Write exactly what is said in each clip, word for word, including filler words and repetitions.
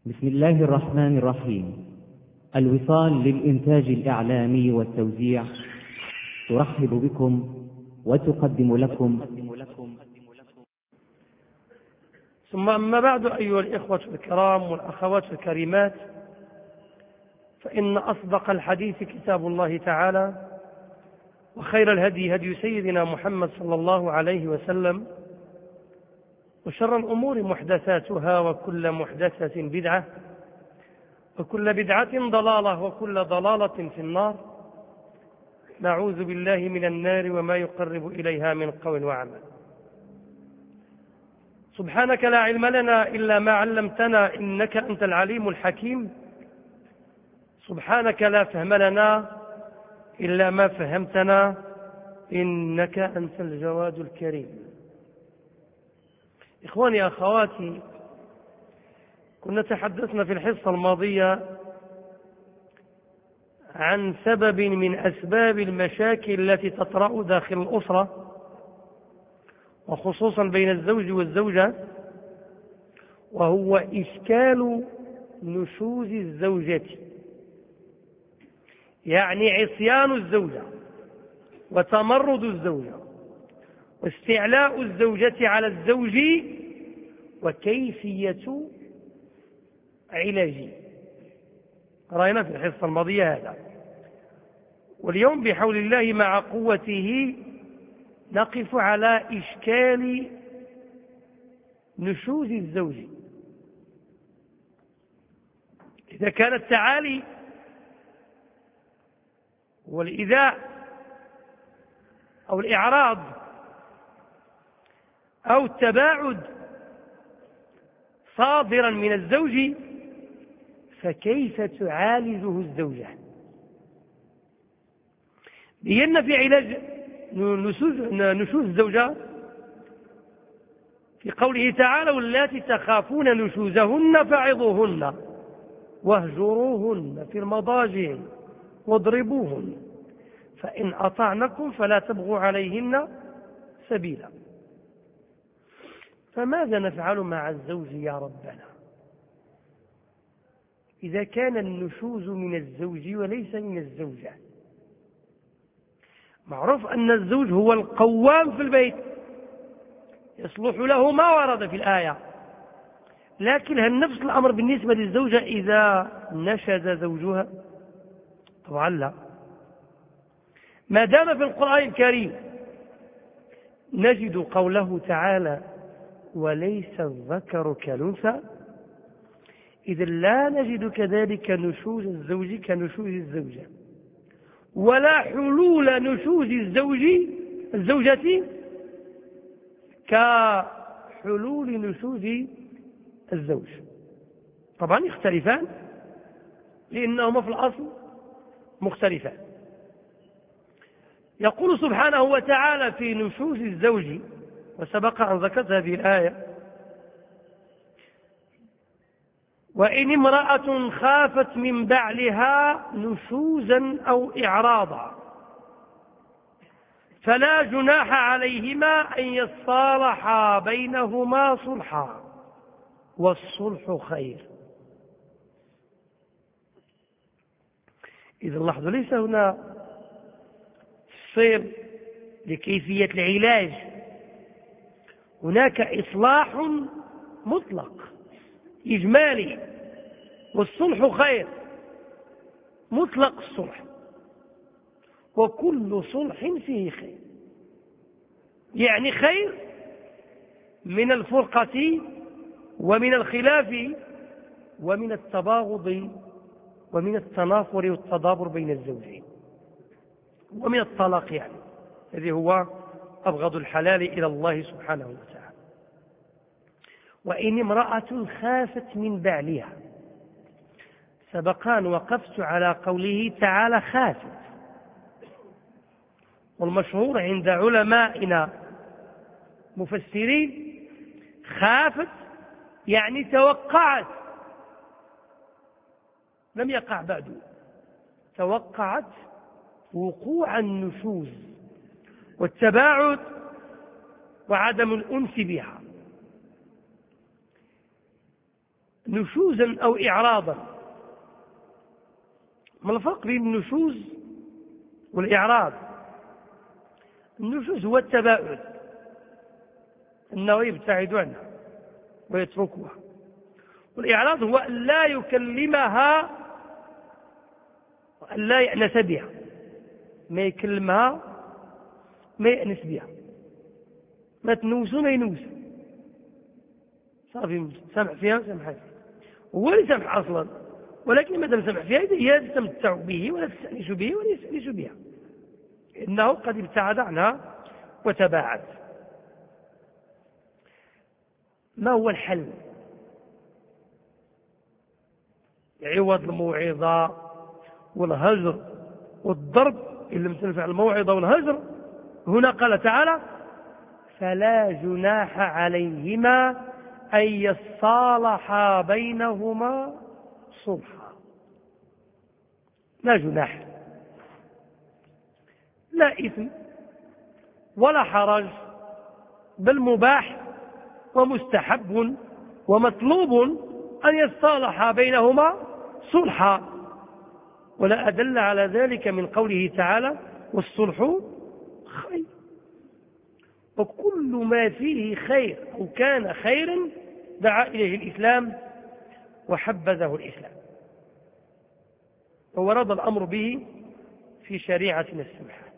بسم الله الرحمن الرحيم. الوصال للإنتاج الإعلامي والتوزيع ترحب بكم وتقدم لكم. ثم أما بعد، أيها الإخوة الكرام والأخوات الكريمات، فإن أصدق الحديث كتاب الله تعالى، وخير الهدي هدي سيدنا محمد صلى الله عليه وسلم، وشر الأمور محدثاتها، وكل محدثة بدعة، وكل بدعة ضلالة، وكل ضلالة في النار. نعوذ بالله من النار وما يقرب إليها من قول وعمل. سبحانك لا علم لنا إلا ما علمتنا، إنك أنت العليم الحكيم. سبحانك لا فهم لنا إلا ما فهمتنا، إنك أنت الجواد الكريم. إخواني أخواتي، كنا تحدثنا في الحصة الماضية عن سبب من أسباب المشاكل التي تطرأ داخل الأسرة، وخصوصا بين الزوج والزوجة، وهو إشكال نشوز الزوجة، يعني عصيان الزوجة وتمرد الزوجة واستعلاء الزوجة على الزوج، وكيفية علاجه. رأينا في الحصة الماضية هذا، واليوم بحول الله مع قوته نقف على إشكال نشوز الزوج. إذا كان التعالي والإيذاء أو الإعراض أو التباعد صادرا من الزوج، فكيف تعالجه الزوجة؟ بينا في علاج نشوز الزوجة في قوله تعالى: واللاتي تخافون نشوزهن فعظوهن واهجروهن في المضاجع واضربوهن فإن أطعنكم فلا تبغوا عليهن سبيلا. فماذا نفعل مع الزوج يا ربنا إذا كان النشوز من الزوج وليس من الزوجة؟ معروف أن الزوج هو القوام في البيت، يصلح له ما ورد في الآية، لكن هل نفس الأمر بالنسبة للزوجة إذا نشز زوجها؟ طبعا لا. ما دام في القرآن الكريم نجد قوله تعالى: وليس الذكر كالأنثى، إذا لا نجد كذلك نشوز الزوج كنشوز الزوجة، ولا حلول نشوز الزوج الزوجة كحلول نشوز الزوج. طبعا يختلفان لأنهما في الأصل مختلفان. يقول سبحانه وتعالى في نشوز الزوج، وسبق أن ذكرت هذه الآية: وإن امرأة خافت من بعلها نشوزا أو إعراضا فلا جناح عليهما أن يصالحا بينهما صلحا والصلح خير. إذا لاحظوا، ليس هنا تفصيل لكيفية العلاج، هناك إصلاح مطلق إجمالي، والصلح خير، مطلق الصلح، وكل صلح فيه خير، يعني خير من الفرقة ومن الخلاف ومن التباغض ومن التنافر والتدابر بين الزوجين، ومن الطلاق، يعني الذي هو أبغض الحلال إلى الله سبحانه وتعالى. وإن امرأة خافت من بعلها، سبقان وقفت على قوله تعالى خافت، والمشهور عند علمائنا مفسرين خافت يعني توقعت، لم يقع بعد، توقعت وقوع النشوز والتباعد وعدم الأنس بها. نشوزا أو إعراضا. ما الفرق بين النشوز والإعراض؟ النشوز هو التباعد، أنه يبتعد عنها ويتركها، والإعراض هو أن لا يكلمها وأن لا يأنس بها، ما يكلمها ما يأنس بها، ما تنوس ما ينوس، صافي سمع فيها وسمع فيها، هو اللي سمع أصلا، ولكن ما دام سمع فيها هي تستمتع به ولا تستأنس به ولا يستأنس بها، إنه قد ابتعد عنها وتباعد. ما هو الحل؟ عوض الموعظة والهجر والضرب إن لم تنفع الموعظة والهجر، هنا قال تعالى: فلا جناح عليهما أن يصالحا بينهما صلحا. لا جناح، لا إثم ولا حرج، بل مباح ومستحب ومطلوب أن يصالحا بينهما صلحا. ولا أدل على ذلك من قوله تعالى: والصلح خير. وكل ما فيه خير أو كان خيرا دعا إليه الإسلام وحبذه الإسلام وورد الأمر به في شريعتنا السمحة.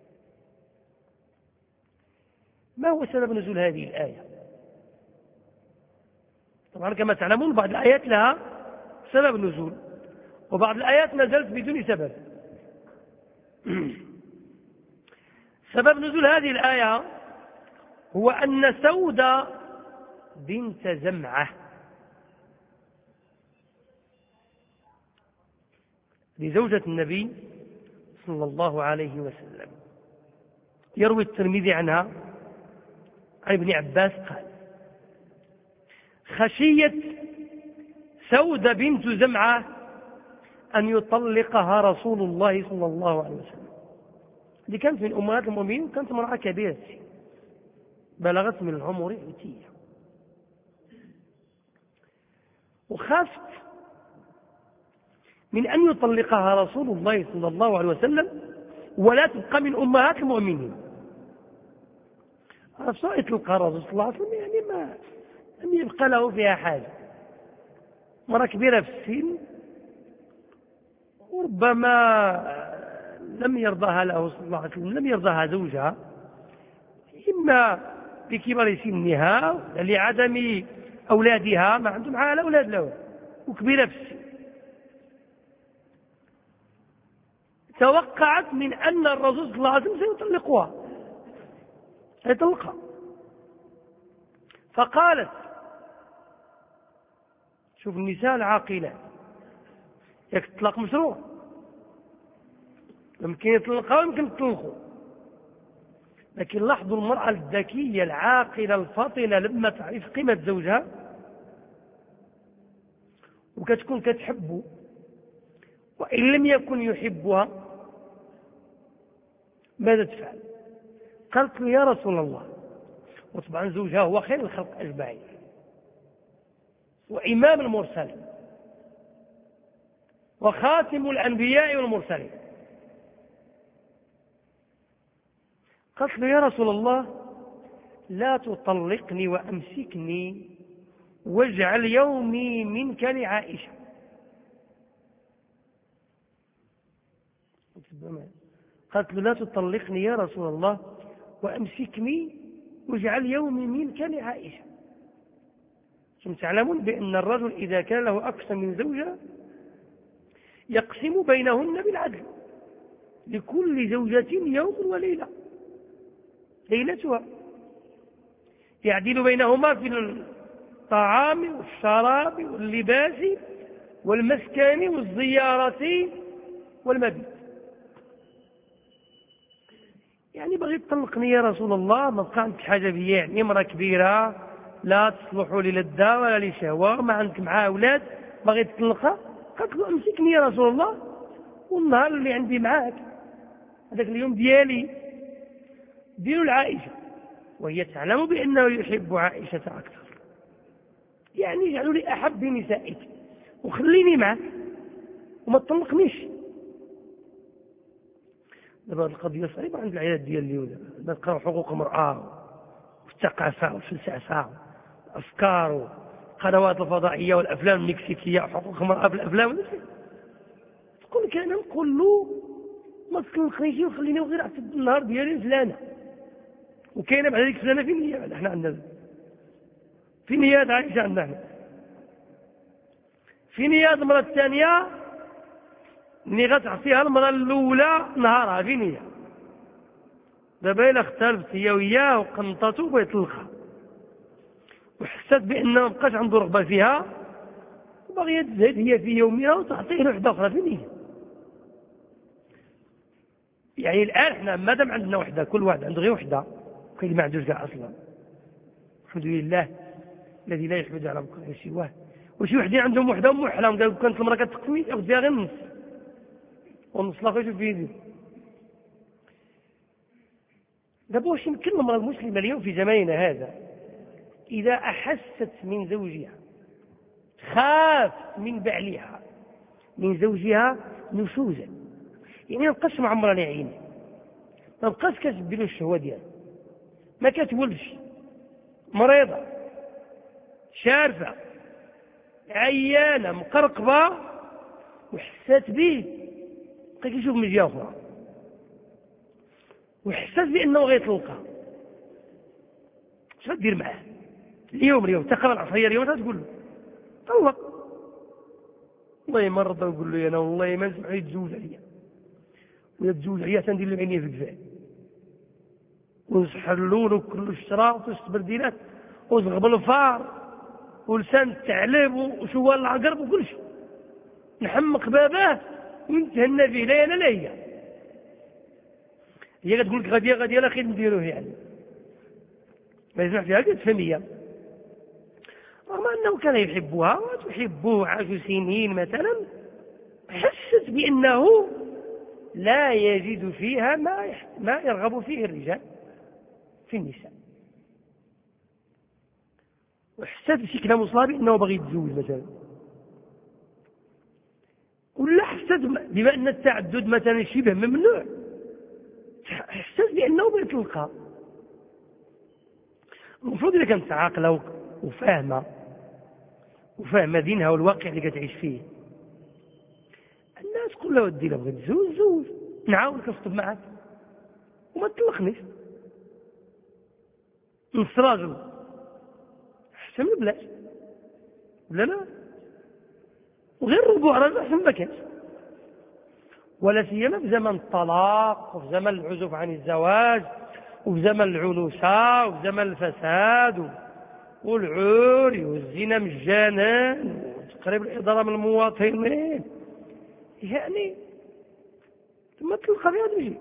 ما هو سبب نزول هذه الآية؟ طبعا كما تعلمون بعض الآيات لها سبب نزول، وبعض الآيات نزلت بدون سبب. سبب نزول هذه الآية هو أن سودة بنت زمعة لزوجة النبي صلى الله عليه وسلم، يروي الترمذي عنها عن ابن عباس قال: خشيت سودة بنت زمعة أن يطلقها رسول الله صلى الله عليه وسلم. دي كانت من أمهات المؤمنين، كانت امرأة كبيرة بلغت من العمر عتية، وخافت من أن يطلقها رسول الله صلى الله عليه وسلم ولا تبقى من أمهات المؤمنين. عرفت يطلقها الرسول صلى الله عليه وسلم يعني ما لم يبقى له فيها حاجة، مرة كبيرة في السن، وربما لم يرضاها له صلى الله عليه وسلم، لم يرضاها زوجها، إما بكبر سنها لعدم أولادها، ما عندهم معها أولاد له، وكبيرة في السن. توقعت من أن الرسول صلى الله عليه وسلم سيطلقها سيطلقها فقالت: شوف النساء العاقلات، ياك الطلاق مشروع، يمكن يطلقها ويمكن تطلقه، لكن لاحظوا المرأة الذكية العاقلة الفاطنة لما تعرف قيمة زوجها وكتكون كتحبه وإن لم يكن يحبها ماذا تفعل؟ قالت له: يا رسول الله. وطبعا زوجها هو خير الخلق أجمعين وإمام المرسلين وخاتم الأنبياء والمرسلين. قالت له: يا رسول الله، لا تطلقني وأمسكني واجعل يومي منك لعائشة. قالت له: لا تطلقني يا رسول الله وأمسكني واجعل يومي منك لعائشة. ثم تعلمون بأن الرجل إذا كان له أكثر من زوجة يقسم بينهن بالعدل، لكل زوجة يوم وليلة، ليلتها يعدل بينهما في الطعام والشراب واللباس والمسكن والزيارة والمبيت. يعني بغي تطلقني يا رسول الله، ما بقى عندك حاجة بيا، يعني امرأة كبيرة لا تصلح للذة ولا لشهوة، ما عندك معها أولاد، بغي تطلقها. قالت له: أمسكني يا رسول الله، والنهار اللي عندي معاك هذاك اليوم ديالي ديال العائشة، وهي تعلم بأنه يحب عائشة أكثر، يعني اجعلوا لي أحب نسائك وخليني معك وما تطلقنيش. دابا القضية صعيبة عند العائلات ديال اليوم، دابا نقراو حقوق المرأة والثقافة والفلسفة والأفكار والقنوات الفضائية والأفلام المكسيكية وحقوق المرأة في الأفلام، تقول لك أنا نقول له ما تطلقنيش وخليني غير أعتد النهار ديالي فلانة، وكاينة بعد ذلك فلانة في النيات. احنا عندنا في نيات عايشة عندنا احنا في نيات المرأة الثانية اللي غتعطيها المرأة الأولى نهارها في نية. دابا إلا اختلفت هي وياه وقنطته ويطلقها وحست بأن ما بقاش عنده رغبة فيها وبغيت تزهد هي في يومها وتعطيه وحدة أخرى في نية. يعني الآن احنا مادام عندنا وحدة، كل واحد عنده غير وحدة، كاين اللي ما عندوش كاع أصلا، الحمد لله الذي لا يحمد على بكره سواه. وشي وحدين عندهم وحدة ومحلم، قالوا كانت المرأة كتقوي ياخذ فيها غير النص والنص لا يشوف فيه. دابا واش يمكن المرأة المسلمة اليوم في زماننا هذا إذا أحست من زوجها، خافت من بعلها من زوجها نشوزا، يعني ما بقاش معمرة لعينه، ما بقاش كتبدي له الشهوة ديالها، ما كتولش، مريضة شارفة عيانة مقرقبة وحسات به بقى كيشوف من جهة أخرى وحسات بأنه غيطلقها، اش غدير معاه اليوم؟ اليوم تقرا العصرية اليوم تقول له طلق، والله ما رضى نقول له انا والله ما نسمح يتزوج عليا، ولا تزوج عليا تندير له عينيه في الكفاء ونسحلوا له كل الشراط والتبرديلات وزغب الفار ولسان الثعلب وشوال العقرب وكل شيء، نحمق باباه ونتهنى فيه، لا انا لا هي هي كتقول لك غادي غادي انا خير نديروه، يعني ما يسمح فيها تفهم هي، رغم انه كان يحبها وتحبه عاشوا سنين مثلا، حست بانه لا يجد فيها ما ما يرغب فيه الرجال في النساء، وحست بشكل مصاب انه بغي يتزوج مثلا، ولا حست بما ان التعدد مثلا شبه ممنوع، حست بانه بيطلقها. المفروض اذا كانت عاقله وفاهمه وفاهمه دينها والواقع اللي كتعيش فيه، الناس تقول له ودي لو بغيت تزوج زوج، نعاونك نخطب معك وما تطلقنيش. نص راجل احسن من بلاش، ولا لا؟ وغير ربوع راجل احسن ما كانش، ولا سيما في زمن الطلاق وفي زمن العزوف عن الزواج وفي زمن العنوسه وفي زمن الفساد والعوري والزنا مجانا وتقريب الإضرار من المواطنين، يعني ثم تلقى فيها تمشي.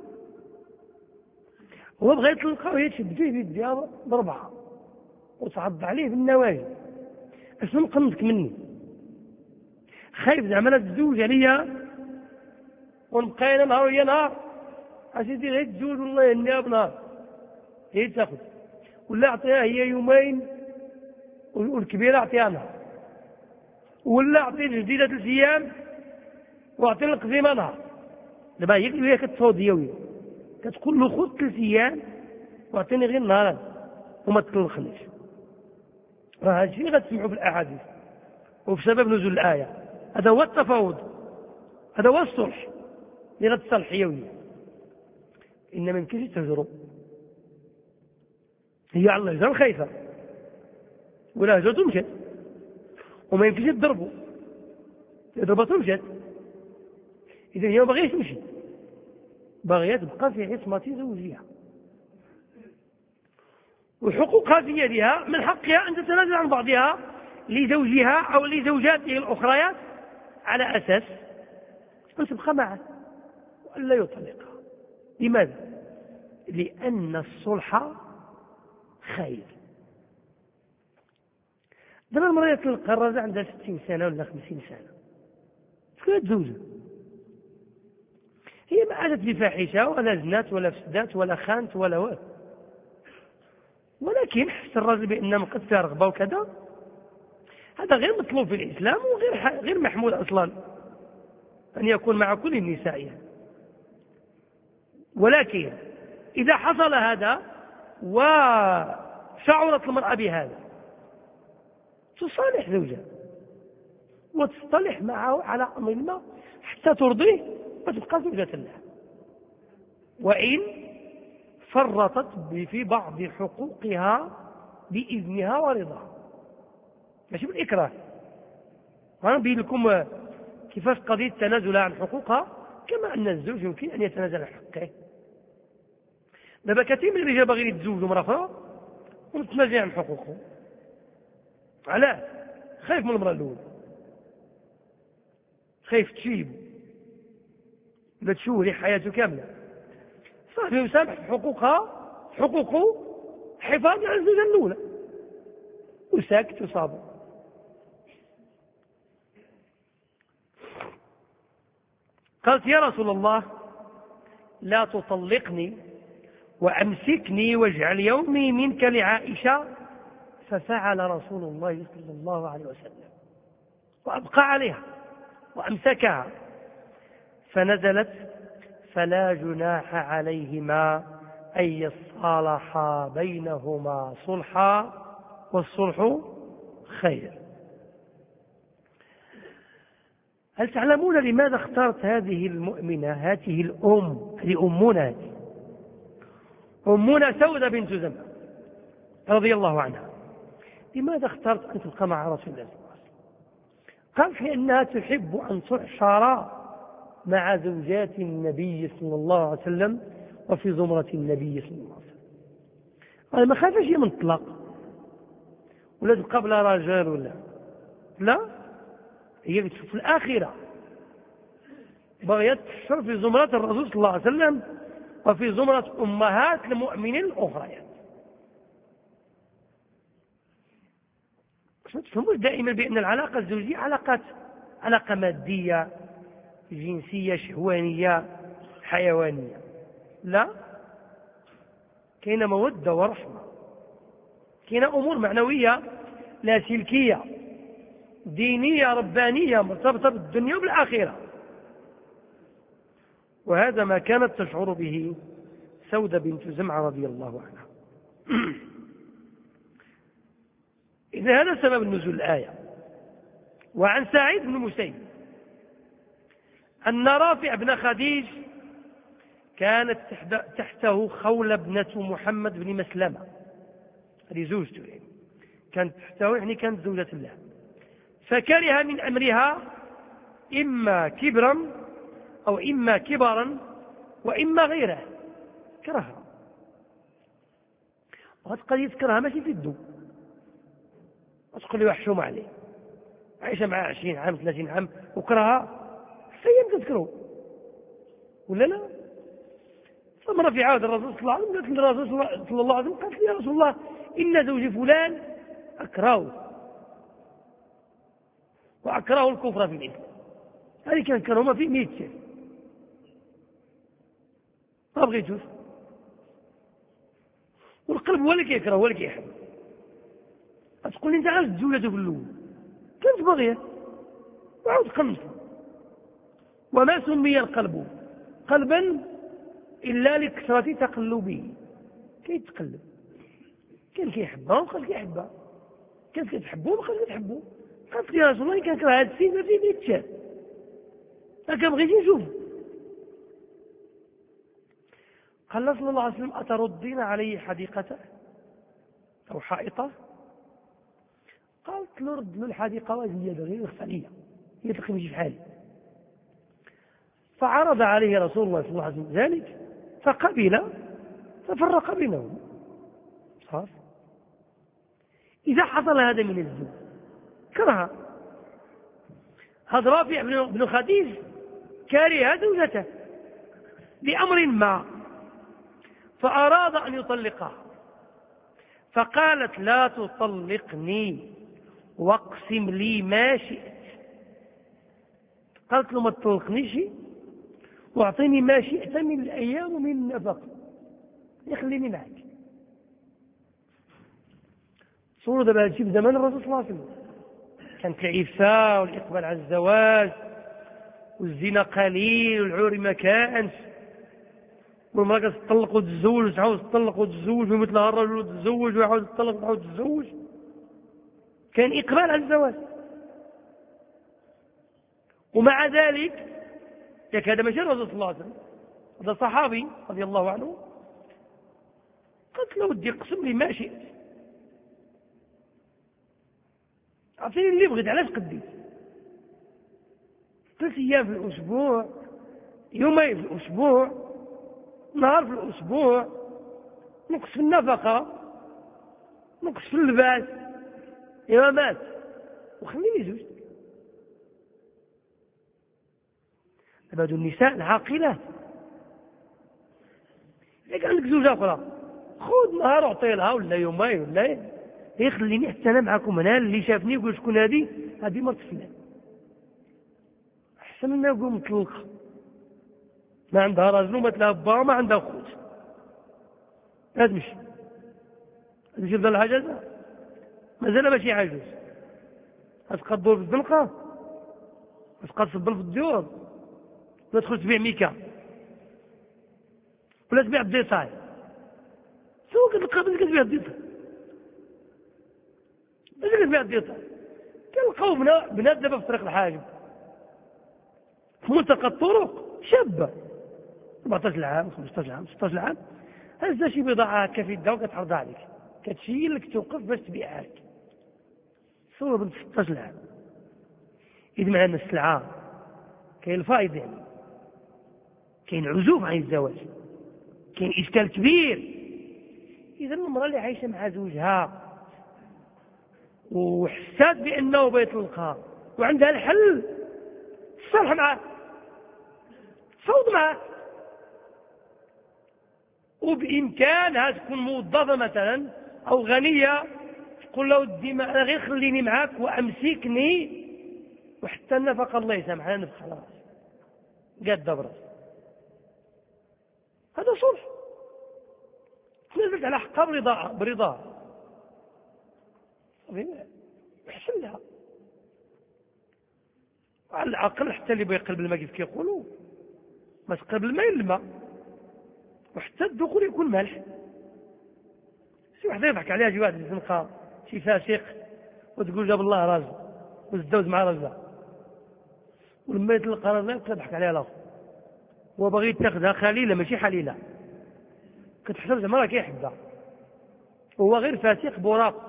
هو بغى يطلقها وهي تشد فيه بيديها بربعة وتعض عليه بالنواجذ، اشنو مقنطك مني؟ خايف زعما لا تتزوج عليا ونبقى انا نهار ويا نهار، اسيدي غير تزوج والله يهنيها بنهار هي تاخذ، ولا اعطيها هي يومين والكبيرة اعطيها نهار، ولا اعطي الجديدة ثلاث ايام واعطي القديمة نهار. دابا هي اللي كتفوض يوميا كتقول له خذ ثلاث ايام واعطيني غير نهار وما تطلقنيش. راه هادشي اللي غتسمعوا في الاحاديث وبسبب نزول الايه، هذا هو التفاوض، هذا هو الصلح اللي غتصلح يوميا. انما ما يمكنش تهجروا، هي على الهجره خايفه ولا هجرته مشات، وما يمكنش تضربوا ضربته مشات، اذا هي ما باغيش تمشي، باغيه تبقى في عصمه زوجها وحقوقها في يدها، من حقها ان تتنازل عن بعضها لزوجها او لزوجاته الاخريات على اساس ان تبقى معه والا يطلقها. لماذا؟ لان الصلح خير. دابا المرأة تلقى الرجل عندها ستين سنة ولا خمسين سنة، شكون تزوجها؟ هي ما عادت بفاحشة ولا زنات ولا فسدات ولا خانت ولا والو، ولكن حس الرجل بأن قد فيها رغبة وكذا، هذا غير مطلوب في الإسلام وغير غير محمود أصلا أن يكون مع كل النساء يعني. ولكن إذا حصل هذا وشعرت المرأة بهذا تصالح زوجها وتصطلح معه على أمر ما حتى ترضيه وتبقى زوجة له، وإن فرطت في بعض حقوقها بإذنها ورضاها، ماشي بالإكراه. أنا أبين لكم كيفاش قضية التنازل عن حقوقها، كما أن الزوج يمكن أن يتنازل عن حقه. دابا كثير من الرجال باغيين يتزوجوا مرة أخرى ومتنازل عن حقوقه. علاه؟ خايف من المرأة الأولى، خايف تشيب ولا تشوه حياته كاملة، صافي يسامح في حقوقها حقوقه حفاظا على الزوجة الأولى وساكت وصابر. قالت يا رسول الله لا تطلقني وأمسكني واجعل يومي منك لعائشة، ففعل رسول الله صلى الله عليه وسلم وأبقى عليها وأمسكها، فنزلت فلا جناح عليهما أن يصالحا بينهما صلحا والصلح خير. هل تعلمون لماذا اختارت هذه المؤمنة هذه الأم لأمنا أمنا سودة بنت زمعة رضي الله عنها؟ لماذا اختارت أن تبقى مع رسول الله صلى الله عليه وسلم؟ قالت لأنها تحب أن تحشر مع زوجات النبي صلى الله عليه وسلم وفي زمرة النبي صلى الله عليه وسلم. قال ما خافش هي من الطلاق ولا تبقى بلا رجال ولا لا، هي بتشوف الآخرة، بغيت تحشر في زمرة الرسول صلى الله عليه وسلم وفي زمرة أمهات المؤمنين الأخريات. ما تفهموش دائما بأن العلاقة الزوجية علاقات علاقة مادية جنسية شهوانية حيوانية، لا، كاين مودة ورحمة، كاين أمور معنوية لاسلكية دينية ربانية مرتبطة بالدنيا وبالآخرة، وهذا ما كانت تشعر به سودة بنت زمعة رضي الله عنها. إذا هذا سبب نزول الآية. وعن سعيد بن مسيب أن رافع بن خديج كانت تحته خولة ابنة محمد بن مسلمة، هذه زوجته يعني، كانت تحته يعني كانت زوجة له، فكره من أمرها إما كبرا أو إما كبرا وإما غيره، كرهها. وهذا قد يذكرها ماشي في الدو، وتقول لي وحشوم عليه عايشة معها عشرين عام ثلاثين عام وكرهها سيئا تذكره ولا لا؟ فمرة في عهد الرسول صلى الله عليه وسلم قالت للرسول صلى الله عليه وسلم قالت لي يا رسول الله إن زوجي فلان أكرهه وأكره الكفر في الإسلام. هذه كان كرهما في مئة سنة ما بغيتوش، والقلب هو اللي كيكره هو اللي كيحب. تقول لي انت عارف تزوجته في الاول كانت باغيه وعاود قمت، وما سمي القلب قلبا الا لكثره تقلبه، كيتقلب، كان كيحبها وبقى كيحبها، كانت كتحبه وبقى كتحبه. قالت لي يا رسول الله كنكره هذا السيد ما فيه مئة شهر ما كنبغيش نشوفه. قال صلى الله عليه وسلم أتردين علي حديقته أو حائطه؟ قالت له رد له الحديقة وزيادة غير الخفالية هي تقيم في حالي. فعرض عليه رسول الله صلى الله عليه وسلم ذلك فقبل ففرق بينهم. صار إذا حصل هذا من الزوج كره، هذا رافع بن خديج كاره زوجته لأمر ما فأراد أن يطلقها، فقالت لا تطلقني واقسم لي ما شئت. قالت له ما تطلقنيش واعطيني ما شئت من الأيام ومن النفق يخليني معك. صوروا دابا هادشي في زمان الرسول صلى الله عليه وسلم، كانت العفة والإقبال على الزواج، والزنا قليل والعوري ما كانش، والمرأة تطلق وتتزوج وتعاود تطلق وتتزوج ومثلها الرجل وتتزوج ويعاود تطلق وتعاود تتزوج. كان إقبال على الزواج. ومع ذلك ياك هذا ماشي الرسول صلى الله عليه وسلم، هذا صحابي رضي الله عنه قلت له ودي قسم لي ما شئت، عطيني اللي بغيت، علاش قديت؟ ثلاث ايام في الاسبوع، يومين في الاسبوع، نهار في الاسبوع، نقص في النفقه، نقص في اللباس، يا مات وخليني زوج. هذو النساء العاقلات. إذا كان عندك زوجة أخرى خذ نهار أعطي لها ولا يومين ولا هي خليني حتى أنا معكم هنا، اللي شافني يقول شكون هذه؟ هذه مرت فلان. أحسن من يقول مطلقة ما عندها راجل وما تلها با وما عندها خوت. لا تمشي تمشي تفضل العجزة مازال ماشي عاجز. غتبقى تدور في الزنقة، غتبقى تصبر في الديور، ولا تدخل تبيع ميكا، ولا تبيع الديتاي. سوق كتلقى بنت كتبيع الديتاي، باش كتبيع الديتاي كنلقاو بنات دابا في طريق الحاجب في ملتقى الطرق، شابة أربعطاش عام خمسطاش عام ستطاش عام، هزا شي بضاعة هكا في يدها وكتعرضها عليك، كتشيل لك توقف باش تبيعها لك. صور بنت ستطاش عام. إذا معنا السلعة كاين الفائض، يعني كاين عزوف عن الزواج، كاين إشكال كبير. إذا المرأة اللي عايشة مع زوجها وحسات بأنه بيطلقها وعندها الحل، تصالح معه، تفاوض معه، وبإمكانها تكون موظفة مثلا أو غنية، تقول له ودي أنا غير خليني معك وأمسكني وحتى النفقة الله يسامحنا نفخ خلاص قاد دبرت. هذا صلح، تنزلت على حقها برضاها برضاها يحسن لها. وعلى العقل حتى اللي بيقلب الماء كيف كيقولوا ما تقلب الماء الماء، وحتى الدخول يكون مالح. شي واحد يضحك عليها، شي واحد في الزنقه، شي فاسق، وتقول جاب الله راجل وتزوج مع راجلها، ولما يطلق راجلها كتضحك عليها الاخر، هو باغي يتاخذها خليله ماشي حليله، كتحسب زعما راه كيحبها، هو غير فاسق براق.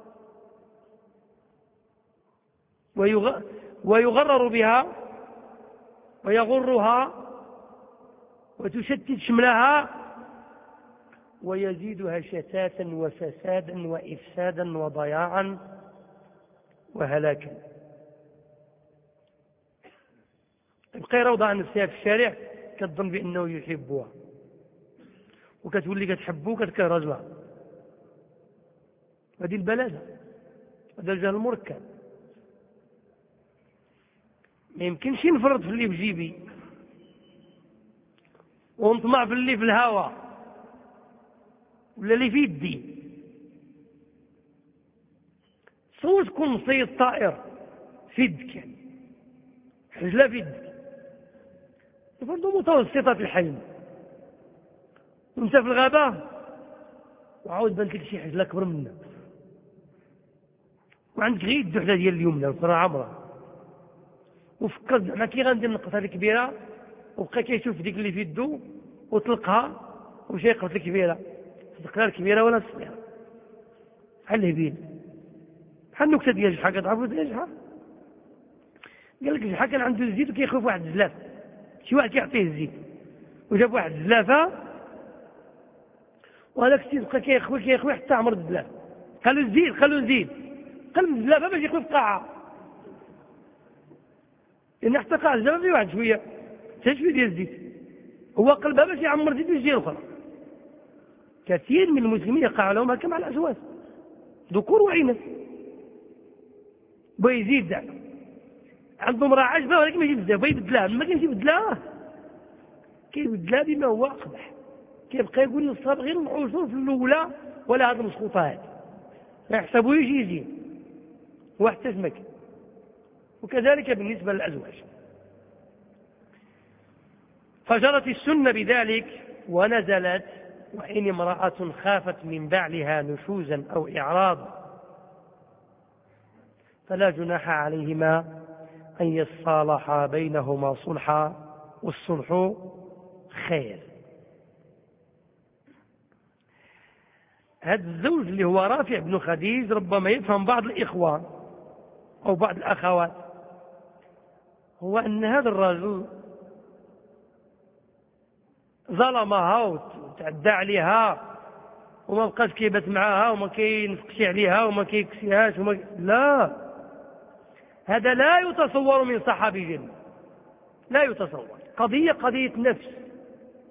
ويغرر بها ويغرها وتشتت شملها ويزيدها شتاتا وفسادا وإفسادا وضياعا وهلاكا. تبقى روضة عن نفسها في الشارع كتظن بأنه يحبها، وكتولي كتحبه وكتكره رجلها. هذه البلادة، هذا الجهل المركب. ما يمكنش نفرط في اللي في جيبي ونطمع في اللي في الهواء ولا اللي في يدي. سواء تكون مصيد طائر في يدك، يعني حجلة في يدك برضو متوسطة في الحجم، وانت في الغابة وعاود بانت لك شي حجلة كبر منك، وعندك غير يد وحدة ديال اليمنى والأخرى عمرها، وفكرت زعما كي غندير نقطة كبيرة، وبقى كيشوف ديك اللي في يدو وطلقها ومشى يقبط الكبيرة، صدق لا الكبيرة ولا الصغيرة، بحال الهبيل، بحال النكتة ديال جحا. كتعرفوا ديال جحا؟ قال لك جحا كان عنده الزيت وكيخوف واحد الزلاف، شي واحد كيعطيه الزيت وجاب واحد الزلافة، وهذاك السيد بقى كيخوي كيخوي حتى عمر الزلاف. قال له زيد، قال له زيد، قلب الزلافة باش يخوي في قاعة، لأن حتى قاعة الزلافة فيه واحد شوية حتى شوية ديال الزيت، هو قلبها باش يعمر زيت باش يجي الأخرى. كثير من المسلمين يقع لهم هكا مع الأزواج، ذكور وإناث، بغى يزيد زعما عنده امرأة عجبة ولكن ماشي بزاف، بغى يبدلها، ما كاينش يبدلها، كيبدلها بما هو أقبح، كيبقى يقول للصاب غير العشور في الأولى ولا هذا المسخوطات، ما يحسبوا يجي يزيد، هو حتى سمك وكذلك بالنسبة للأزواج. فجرت السنة بذلك ونزلت: وإن امرأة خافت من بعلها نشوزا أو إعراض فلا جناح عليهما أن يصالحا بينهما صلحا والصلح خير. هذا الزوج اللي هو رافع بن خديج ربما يفهم بعض الإخوان أو بعض الأخوات، هو أن هذا الرجل ظلمها وتعدى عليها وما بقاش كيبات معها وما كينفقش عليها وما كيكسيهاش وما... لا، هذا لا يتصور من صحابي جل، لا يتصور. قضية قضية نفس،